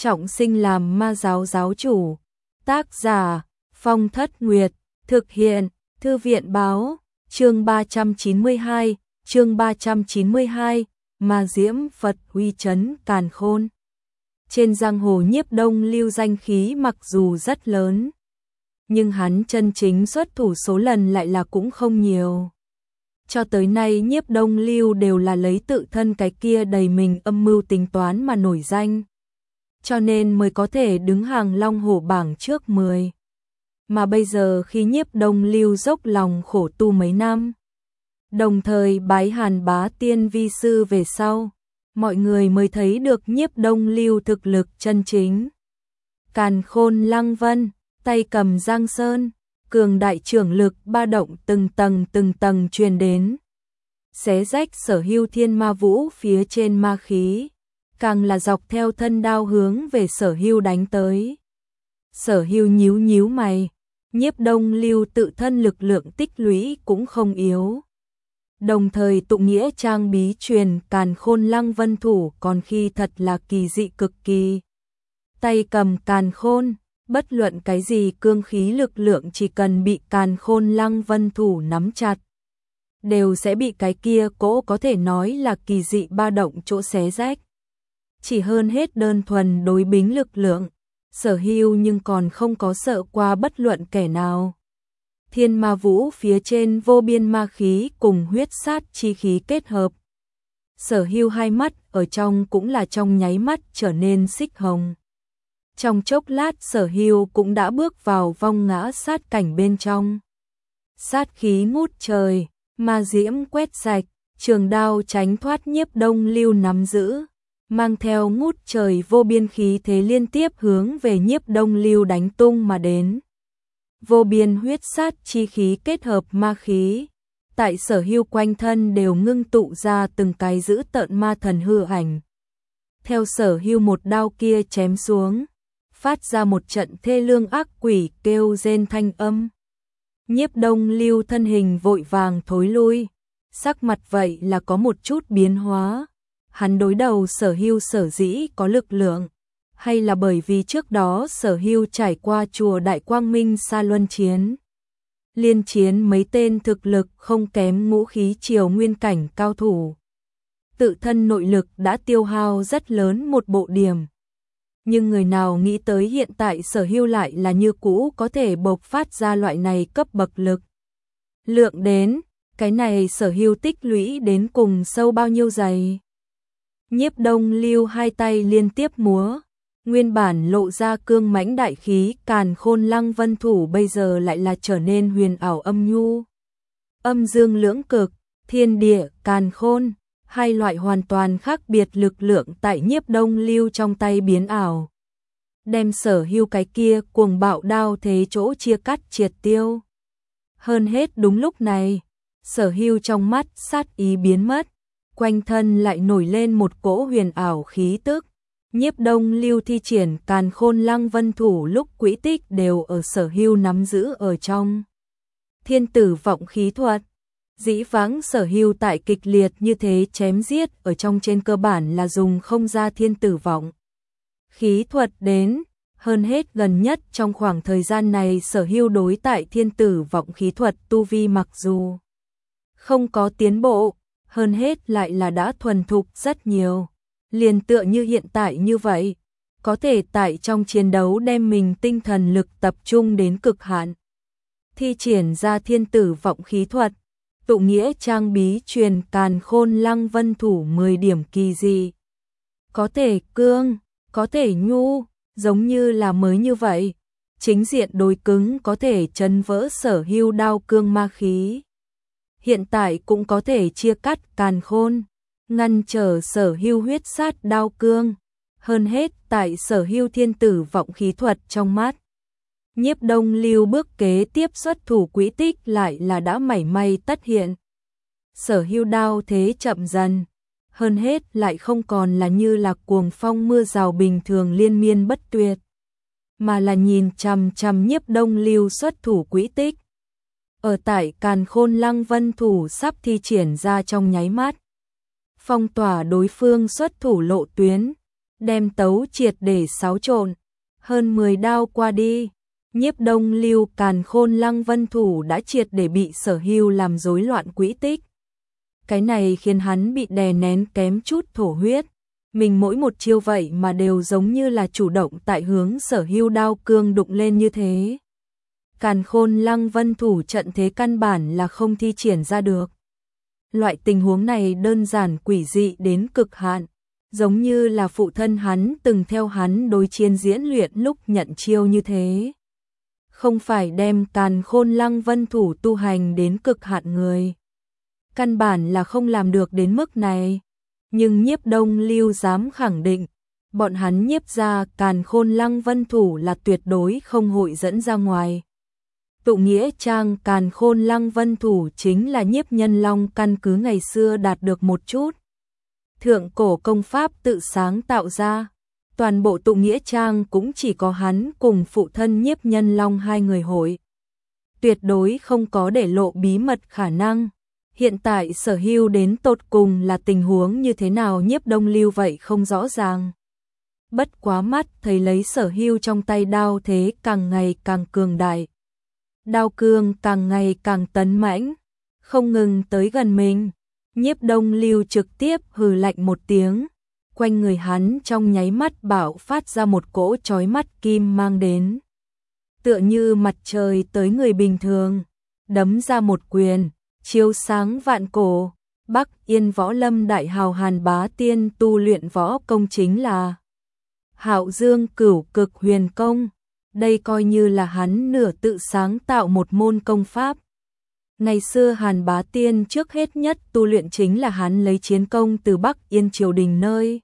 trọng sinh làm ma giáo giáo chủ. Tác giả Phong Thất Nguyệt, thực hiện Thư viện Báo, chương 392, Ma Diễm Phật uy chấn càn khôn. Trên giang hồ Nhiếp Đông Lưu danh khí mặc dù rất lớn, nhưng hắn chân chính xuất thủ số lần lại là cũng không nhiều. Cho tới nay Nhiếp Đông Lưu đều là lấy tự thân cái kia đầy mình âm mưu tính toán mà nổi danh, cho nên mới có thể đứng hàng long hổ bảng trước 10. Mà bây giờ khi Nhiếp Đông Lưu dốc lòng khổ tu mấy năm, đồng thời bái Hàn Bá Tiên vi sư về sau, mọi người mới thấy được Nhiếp Đông Lưu thực lực chân chính. Càn khôn lăng vân, tay cầm giang sơn, cường đại trưởng lực ba động từng tầng truyền đến, xé rách sở hưu thiên ma vũ phía trên ma khí, càng là dọc theo thân đao hướng về sở hưu đánh tới. Sở hưu nhíu mày, Nhiếp Đông Lưu tự thân lực lượng tích lũy cũng không yếu. Đồng thời tụng nghĩa trang bí truyền càn khôn lăng vân thủ còn khi thật là kỳ dị cực kỳ. Tay cầm càn khôn, bất luận cái gì cương khí lực lượng chỉ cần bị càn khôn lăng vân thủ nắm chặt, đều sẽ bị cái kia cỗ có thể nói là kỳ dị ba động chỗ xé rách. Chỉ hơn hết đơn thuần đối bính lực lượng, Sở Hưu nhưng còn không có sợ qua bất luận kẻ nào. Thiên ma vũ phía trên vô biên ma khí cùng huyết sát chi khí kết hợp. Sở Hưu hai mắt ở trong cũng là trong nháy mắt trở nên xích hồng. Trong chốc lát Sở Hưu cũng đã bước vào vong ngã sát cảnh bên trong. Sát khí ngút trời, ma diễm quét sạch, trường đao tránh thoát Nhiếp Đông Lưu nắm giữ, mang theo ngút trời vô biên khí thế liên tiếp hướng về Nhiếp Đông Lưu đánh tung mà đến. Vô biên huyết sát chi khí kết hợp ma khí, tại Sở Hưu quanh thân đều ngưng tụ ra từng cái dữ tợn ma thần hư ảnh. Theo Sở Hưu một đao kia chém xuống, phát ra một trận thê lương ác quỷ kêu rên thanh âm. Nhiếp Đông Lưu thân hình vội vàng thối lui, sắc mặt vậy là có một chút biến hóa. Hắn đối đầu Sở Hưu sở dĩ có lực lượng, hay là bởi vì trước đó Sở Hưu trải qua chùa Đại Quang Minh Sa Luân chiến, liên chiến mấy tên thực lực không kém ngũ khí triều nguyên cảnh cao thủ. Tự thân nội lực đã tiêu hao rất lớn một bộ điểm. Nhưng người nào nghĩ tới hiện tại Sở Hưu lại là như cũ có thể bộc phát ra loại này cấp bậc lực lượng đến, cái này Sở Hưu tích lũy đến cùng sâu bao nhiêu dày. Nhiếp Đông Lưu hai tay liên tiếp múa, nguyên bản lộ ra cương mãnh đại khí càn khôn lăng vân thủ bây giờ lại là trở nên huyền ảo âm nhu. Âm dương lưỡng cực, thiên địa, càn khôn, hai loại hoàn toàn khác biệt lực lượng tại Nhiếp Đông Lưu trong tay biến ảo, đem Sở Hưu cái kia cuồng bạo đao thế chỗ chia cắt triệt tiêu. Hơn hết đúng lúc này, Sở Hưu trong mắt sát ý biến mất, quanh thân lại nổi lên một cỗ huyền ảo khí tức. Nhiếp Đông Lưu thi triển càn khôn lăng vân thủ lúc quỹ tích đều ở Sở Hưu nắm giữ ở trong. Thiên tử vọng khí thuật, dĩ vãng Sở Hưu tại kịch liệt như thế chém giết ở trong trên cơ bản là dùng không ra thiên tử vọng khí thuật đến. Hơn hết gần nhất trong khoảng thời gian này Sở Hưu đối tại thiên tử vọng khí thuật tu vi mặc dù không có tiến bộ, hơn hết lại là đã thuần thục rất nhiều. Liền tựa như hiện tại như vậy, có thể tại trong chiến đấu đem mình tinh thần lực tập trung đến cực hạn, thi triển ra thiên tử vọng khí thuật, tụng nghĩa trang bí truyền càn khôn lăng vân thủ 10 điểm kỳ dị. Có thể cương, có thể nhu, giống như là mới như vậy. Chính diện đối cứng có thể chấn vỡ Sở Hưu đao cương ma khí. Hiện tại cũng có thể chia cắt càn khôn, ngăn trở Sở Hưu huyết sát đao cương. Hơn hết tại Sở Hưu thiên tử vọng khí thuật trong mắt, Nhiếp Đông Lưu bước kế tiếp xuất thủ quỹ tích lại là đã mảy may tất hiện. Sở Hưu đao thế chậm dần, hơn hết lại không còn là như là cuồng phong mưa rào bình thường liên miên bất tuyệt, mà là nhìn chằm chằm Nhiếp Đông Lưu xuất thủ quỹ tích. Ở tại càn khôn lăng vân thủ sắp thi triển ra trong nháy mắt, phong tỏa đối phương xuất thủ lộ tuyến, đem tấu triệt để xáo trộn. Hơn 10 đao qua đi, Nhiếp Đông Lưu Càn Khôn Lăng Vân thủ đã triệt để bị Sở Hưu làm rối loạn quỹ tích. Cái này khiến hắn bị đè nén kém chút thổ huyết. Mình mỗi một chiêu vậy mà đều giống như là chủ động tại hướng Sở Hưu đao cương đụng lên như thế. Càn Khôn Lăng Vân thủ trận thế căn bản là không thi triển ra được. Loại tình huống này đơn giản quỷ dị đến cực hạn, giống như là phụ thân hắn từng theo hắn đối chiến diễn luyện lúc nhận chiêu như thế. Không phải đem Càn Khôn Lăng Vân thủ tu hành đến cực hạn người. Căn bản là không làm được đến mức này. Nhưng Nhiếp Đông Lưu dám khẳng định, bọn hắn nhiếp ra Càn Khôn Lăng Vân thủ là tuyệt đối không hội dẫn ra ngoài. Tụ nghĩa trang Càn Khôn Lăng Vân thủ chính là Nhiếp Nhân Long căn cứ ngày xưa đạt được một chút thượng cổ công pháp tự sáng tạo ra. Toàn bộ tụ nghĩa trang cũng chỉ có hắn cùng phụ thân Nhiếp Nhân Long hai người hội. Tuyệt đối không có để lộ bí mật khả năng. Hiện tại Sở Hưu đến tột cùng là tình huống như thế nào Nhiếp Đông Lưu vậy không rõ ràng. Bất quá mắt thấy lấy Sở Hưu trong tay đao thế càng ngày càng cường đại. Đao cương càng ngày càng tấn mãnh, không ngừng tới gần mình. Nhiếp Đông Lưu trực tiếp hừ lạnh một tiếng, quanh người hắn trong nháy mắt bạo phát ra một cỗ chói mắt kim mang đến. Tựa như mặt trời tới người bình thường, đấm ra một quyền, chiếu sáng vạn cổ. Bắc Yên Võ Lâm đại hào Hàn Bá Tiên tu luyện võ công chính là Hạo Dương Cửu Cực Huyền Công. Đây coi như là hắn nửa tự sáng tạo một môn công pháp. Ngày xưa Hàn Bá Tiên trước hết nhất tu luyện chính là hắn lấy chiến công từ Bắc Yên triều đình nơi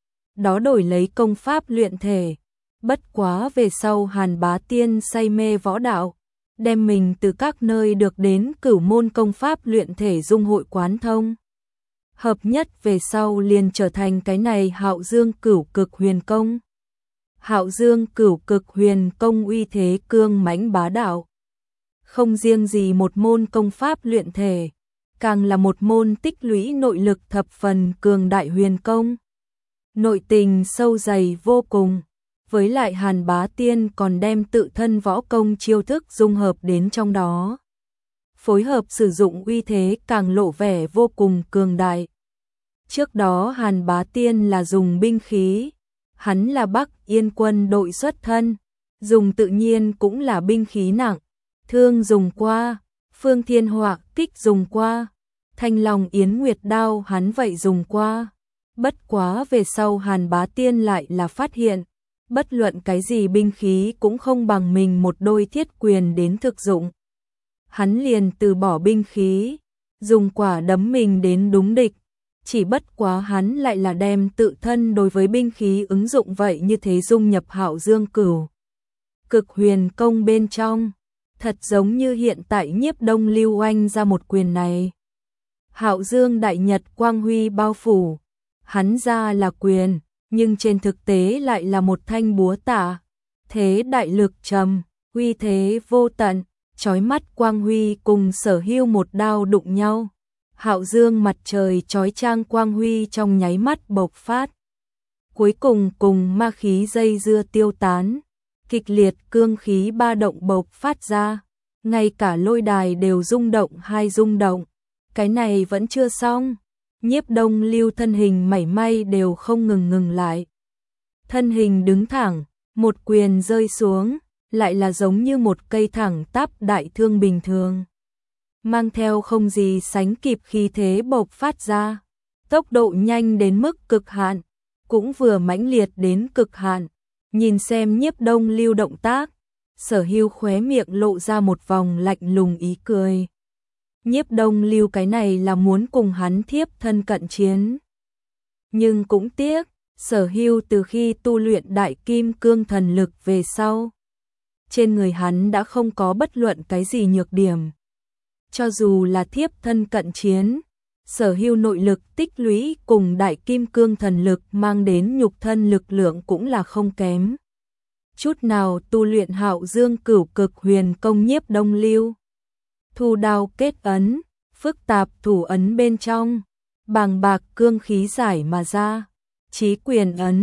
đó đổi lấy công pháp luyện thể. Bất quá về sau Hàn Bá Tiên say mê võ đạo, đem mình từ các nơi được đến cửu môn công pháp luyện thể dung hội quán thông. Hợp nhất về sau liền trở thành cái này Hạo Dương Cửu Cực Huyền Công. Hạo Dương Cửu Cực Huyền Công uy thế cương mãnh bá đạo. Không riêng gì một môn công pháp luyện thể, càng là một môn tích lũy nội lực thập phần cường đại huyền công. Nội tình sâu dày vô cùng, với lại Hàn Bá Tiên còn đem tự thân võ công chiêu thức dung hợp đến trong đó. Phối hợp sử dụng uy thế càng lộ vẻ vô cùng cường đại. Trước đó Hàn Bá Tiên là dùng binh khí, hắn là Bắc Yên quân đội xuất thân, dùng tự nhiên cũng là binh khí nặng, thương dùng qua, Phương Thiên Họa kích dùng qua, Thanh Long Yến Nguyệt đao hắn vậy dùng qua. Bất quá về sau Hàn Bá Tiên lại là phát hiện, bất luận cái gì binh khí cũng không bằng mình một đôi thiết quyền đến thực dụng. Hắn liền từ bỏ binh khí, dùng quả đấm mình đến đúng địch. Chỉ bất quá hắn lại là đem tự thân đối với binh khí ứng dụng vậy như thế dung nhập Hạo Dương Cửu Cực Huyền Công bên trong, thật giống như hiện tại Nhiếp Đông Lưu oanh ra một quyền này. Hạo Dương đại nhật quang huy bao phủ, hắn ra là quyền, nhưng trên thực tế lại là một thanh búa tạ. Thế đại lực trầm, uy thế vô tận, chói mắt quang huy cùng Sở Hưu một đao đụng nhau. Hạo Dương mặt trời chói chang quang huy trong nháy mắt bộc phát. Cuối cùng cùng ma khí dây dưa tiêu tán, kịch liệt cương khí ba động bộc phát ra, ngay cả lôi đài đều rung động hai rung động. Cái này vẫn chưa xong, Nhiếp Đông Lưu thân hình mảy may đều không ngừng lại. Thân hình đứng thẳng, một quyền rơi xuống, lại là giống như một cây thẳng tắp đại thương bình thường. Mang theo không gì sánh kịp khí thế bộc phát ra, tốc độ nhanh đến mức cực hạn, cũng vừa mãnh liệt đến cực hạn. Nhìn xem Nhiếp Đông Lưu động tác, Sở Hưu khóe miệng lộ ra một vòng lạnh lùng ý cười. Nhiếp Đông Lưu cái này là muốn cùng hắn thiếp thân cận chiến. Nhưng cũng tiếc, Sở Hưu từ khi tu luyện Đại Kim Cương Thần Lực về sau, trên người hắn đã không có bất luận cái gì nhược điểm. Cho dù là thiếp thân cận chiến, Sở Hưu nội lực tích lũy cùng Đại Kim Cương Thần Lực mang đến nhục thân lực lượng cũng là không kém. Chút nào tu luyện Hạo Dương Cửu Cực Huyền Công Nhiếp Đông Lưu. Thu đao kết ấn, phức tạp thủ ấn bên trong, bàng bạc cương khí giải mà ra, chí quyền ấn,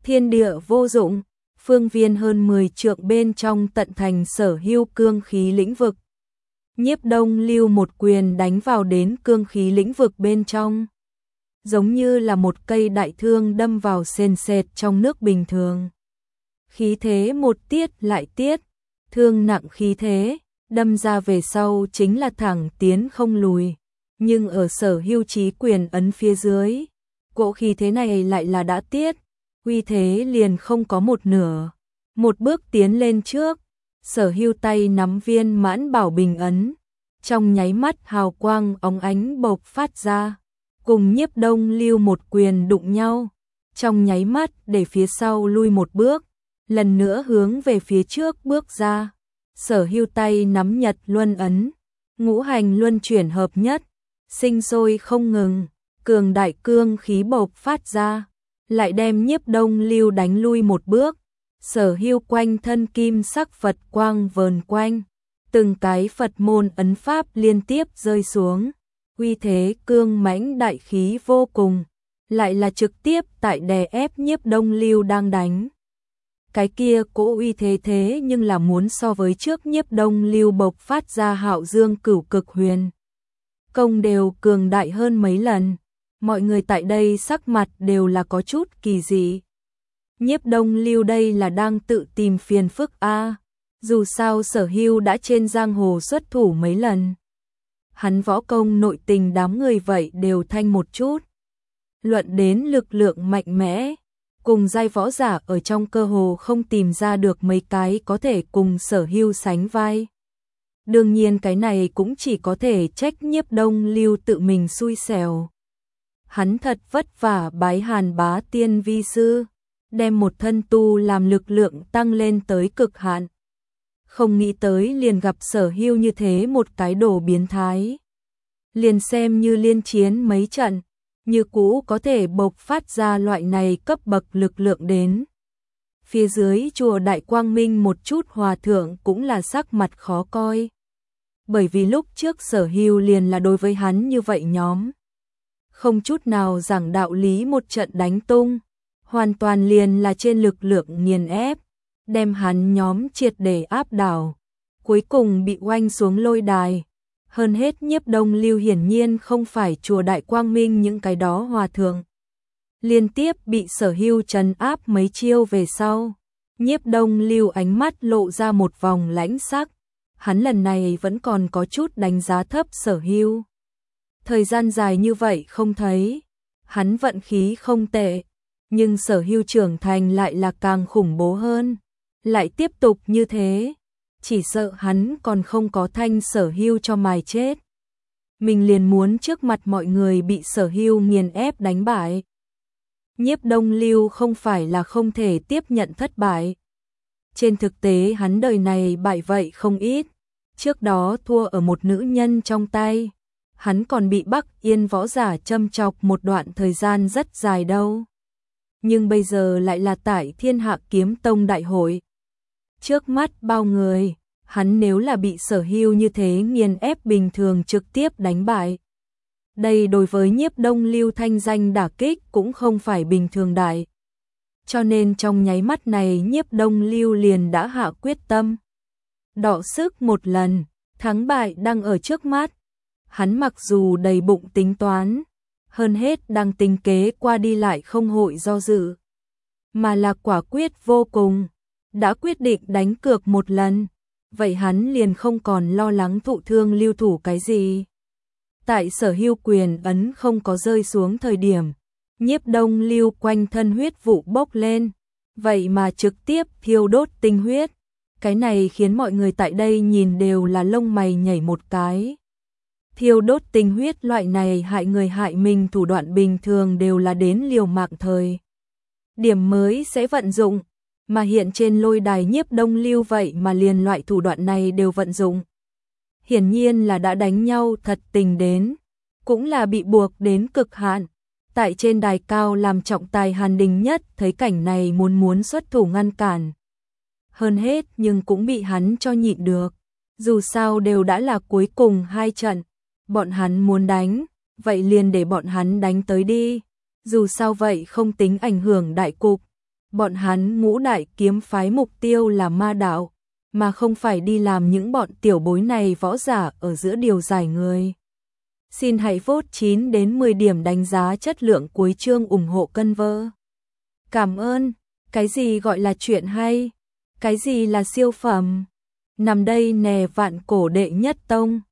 thiên địa vô dụng, phương viên hơn 10 trượng bên trong tận thành sở hữu cương khí lĩnh vực. Nhiếp Đông Lưu một quyền đánh vào đến cương khí lĩnh vực bên trong, giống như là một cây đại thương đâm vào sền sệt trong nước bình thường. Khí thế một tiết lại tiết, thương nặng khí thế, đâm ra về sau chính là thẳng tiến không lùi. Nhưng ở sở hữu chí quyền ấn phía dưới, cỗ khí thế này lại là đã tiết, uy thế liền không có một nửa. Một bước tiến lên trước, sở hữu tay nắm viên mãn bảo bình ấn, trong nháy mắt hào quang óng ánh bộc phát ra, cùng Nhiếp Đông Lưu một quyền đụng nhau, trong nháy mắt để phía sau lui một bước, lần nữa hướng về phía trước bước ra. Sở hữu tay nắm Nhật Luân ấn, ngũ hành luân chuyển hợp nhất, sinh sôi không ngừng, cường đại cương khí bộc phát ra, lại đem Nhiếp Đông Lưu đánh lui một bước. Sở hữu quanh thân kim sắc Phật quang vờn quanh, từng cái Phật môn ấn pháp liên tiếp rơi xuống, uy thế cương mãnh đại khí vô cùng, lại là trực tiếp tại đè ép Nhiếp Đông Lưu đang đánh. Cái kia cỗ uy thế nhưng là muốn so với trước Nhiếp Đông Lưu bộc phát ra Hạo Dương Cửu Cực Huyền công đều cường đại hơn mấy lần. Mọi người tại đây sắc mặt đều là có chút kỳ dị. Nhiếp Đông Lưu đây là đang tự tìm phiền phức a. Dù sao sở hữu đã trên giang hồ xuất thủ mấy lần. Hắn võ công nội tình đám người vậy đều thanh một chút. Luận đến lực lượng mạnh mẽ, cùng giai võ giả ở trong cơ hồ không tìm ra được mấy cái có thể cùng sở hữu sánh vai. Đương nhiên cái này cũng chỉ có thể trách Nhiếp Đông Lưu tự mình xui xẻo. Hắn thật vất vả bái Hàn Bá Tiên vi sư, đem một thân tu làm lực lượng tăng lên tới cực hạn. Không nghĩ tới liền gặp sở hữu như thế một cái đồ biến thái. Liền xem như liên chiến mấy trận, như cũ có thể bộc phát ra loại này cấp bậc lực lượng đến. Phía dưới chùa Đại Quang Minh một chút hòa thượng cũng là sắc mặt khó coi. Bởi vì lúc trước sở hữu liền là đối với hắn như vậy nhóm. Không chút nào giảng đạo lý một trận đánh tung, hoàn toàn liền là trên lực lượng nghiền ép, đem hắn nhóm triệt để áp đảo, cuối cùng bị oanh xuống lôi đài. Hơn hết Nhiếp Đông Lưu hiển nhiên không phải chùa Đại Quang Minh những cái đó hòa thượng. Liên tiếp bị sở hữu trấn áp mấy chiêu về sau, Nhiếp Đông Lưu ánh mắt lộ ra một vòng lãnh sắc, hắn lần này vẫn còn có chút đánh giá thấp sở hữu. Thời gian dài như vậy không thấy, hắn vận khí không tệ, nhưng sở hữu trưởng thành lại là càng khủng bố hơn. Lại tiếp tục như thế, chỉ sợ hắn còn không có thanh sở hữu cho mài chết. Mình liền muốn trước mặt mọi người bị sở hữu nghiền ép đánh bại. Nhiếp Đông Lưu không phải là không thể tiếp nhận thất bại. Trên thực tế hắn đời này bại vậy không ít. Trước đó thua ở một nữ nhân trong tay. Hắn còn bị Bắc Yên võ giả châm chọc một đoạn thời gian rất dài đâu. Nhưng bây giờ lại là tại Thiên Hạ Kiếm Tông đại hội. Trước mắt bao người, hắn nếu là bị sở hữu như thế nghiền ép bình thường trực tiếp đánh bại. Đây đối với Nhiếp Đông Lưu thanh danh đả kích cũng không phải bình thường đại. Cho nên trong nháy mắt này Nhiếp Đông Lưu liền đã hạ quyết tâm. Đọ sức một lần, thắng bại đang ở trước mắt. Hắn mặc dù đầy bụng tính toán, hơn hết đang tính kế qua đi lại không hội do dự, mà là quả quyết vô cùng. Đã quyết định đánh cược một lần, vậy hắn liền không còn lo lắng thụ thương lưu thủ cái gì. Tại sở hữu quyền ấn không có rơi xuống thời điểm, Nhiếp Đông Lưu quanh thân huyết vụ bốc lên, vậy mà trực tiếp thiêu đốt tinh huyết. Cái này khiến mọi người tại đây nhìn đều là lông mày nhảy một cái. Thiêu đốt tinh huyết loại này hại người hại mình thủ đoạn bình thường đều là đến liều mạng thời điểm mới sẽ vận dụng. Mà hiện trên lôi đài Nhiếp Đông Lưu vậy mà liền loại thủ đoạn này đều vận dụng. Hiển nhiên là đã đánh nhau thật tình đến, cũng là bị buộc đến cực hạn. Tại trên đài cao làm trọng tài Hàn Đình Nhất thấy cảnh này muốn xuất thủ ngăn cản. Hơn hết nhưng cũng bị hắn cho nhịn được. Dù sao đều đã là cuối cùng hai trận, bọn hắn muốn đánh, vậy liền để bọn hắn đánh tới đi. Dù sao vậy không tính ảnh hưởng đại cục. Bọn hắn Ngũ Đại kiếm phái mục tiêu là ma đạo, mà không phải đi làm những bọn tiểu bối này võ giả ở giữa điều giải người. Xin hãy vote 9 đến 10 điểm đánh giá chất lượng cuối chương ủng hộ cân vơ. Cảm ơn. Cái gì gọi là chuyện hay? Cái gì là siêu phẩm? Nằm đây nè Vạn Cổ đệ nhất tông.